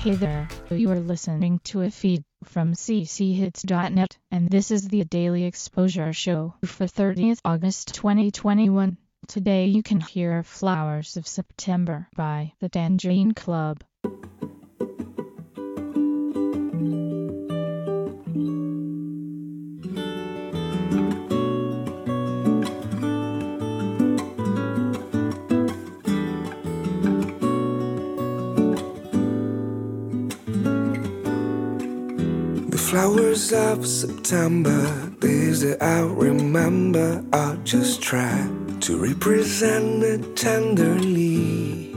Hey there, you are listening to a feed from cchits.net, and this is the Daily Exposure Show for 30th August 2021. Today you can hear Flowers of September by the Tangerine Club. Flowers of September, days that I'll remember. I'll just try to represent it tenderly.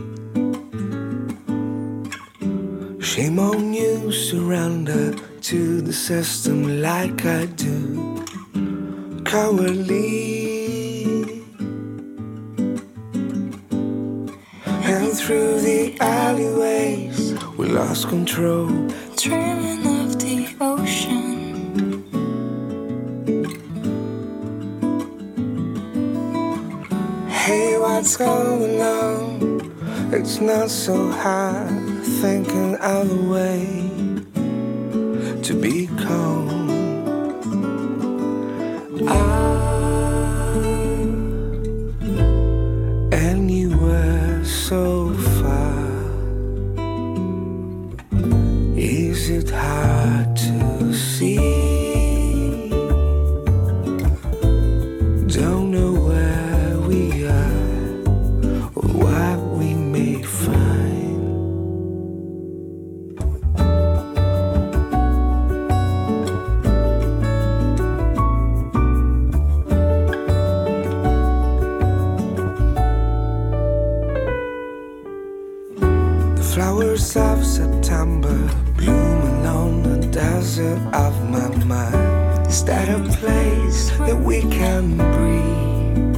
Shame on you, surrender to the system like I do. Cowardly. And through the alleyways, we lost control, dreaming of the ocean. Hey, what's going on? It's not so hard thinking out the way to be calm. And you were so far. Is it hard to see? Don't know where we are or what we may find. The flowers of September blooming on the desert of my mind. Is that a place that we can breathe?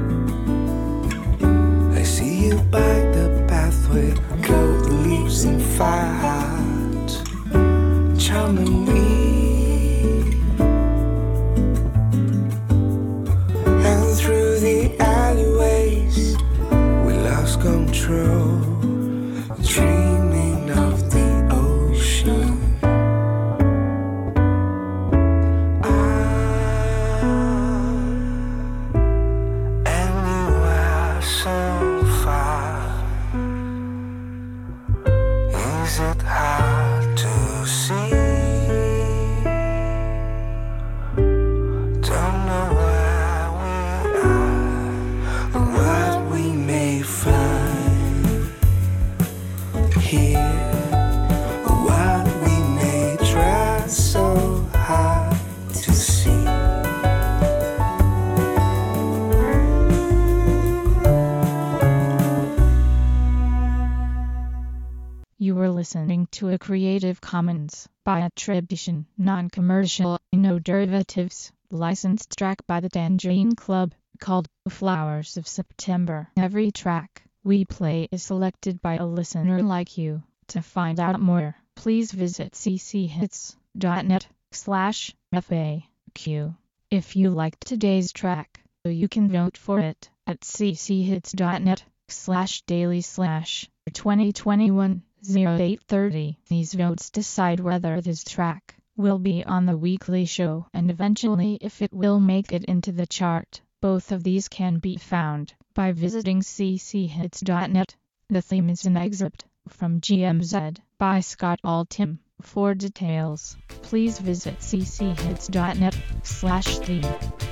I see you by the pathway, glow the leaves and fire heart, charming me. And through the alleyways, we lost control, dreaming of the ocean. And you were so far. Is it hard to see? Don't know where we are and what we may find here, what we may try so hard to see. You were listening to a Creative Commons by attribution, non-commercial, no derivatives, licensed track by the Tangerine Club, called Flowers of September. Every track we play is selected by a listener like you. To find out more, please visit cchits.net/FAQ. If you liked today's track, you can vote for it at cchits.net/daily/2021-0830. These votes decide whether this track will be on the weekly show and eventually if it will make it into the chart. Both of these can be found by visiting cchits.net. The theme is an excerpt from GMZ by Scott Altham. For details, please visit cchits.net/theme.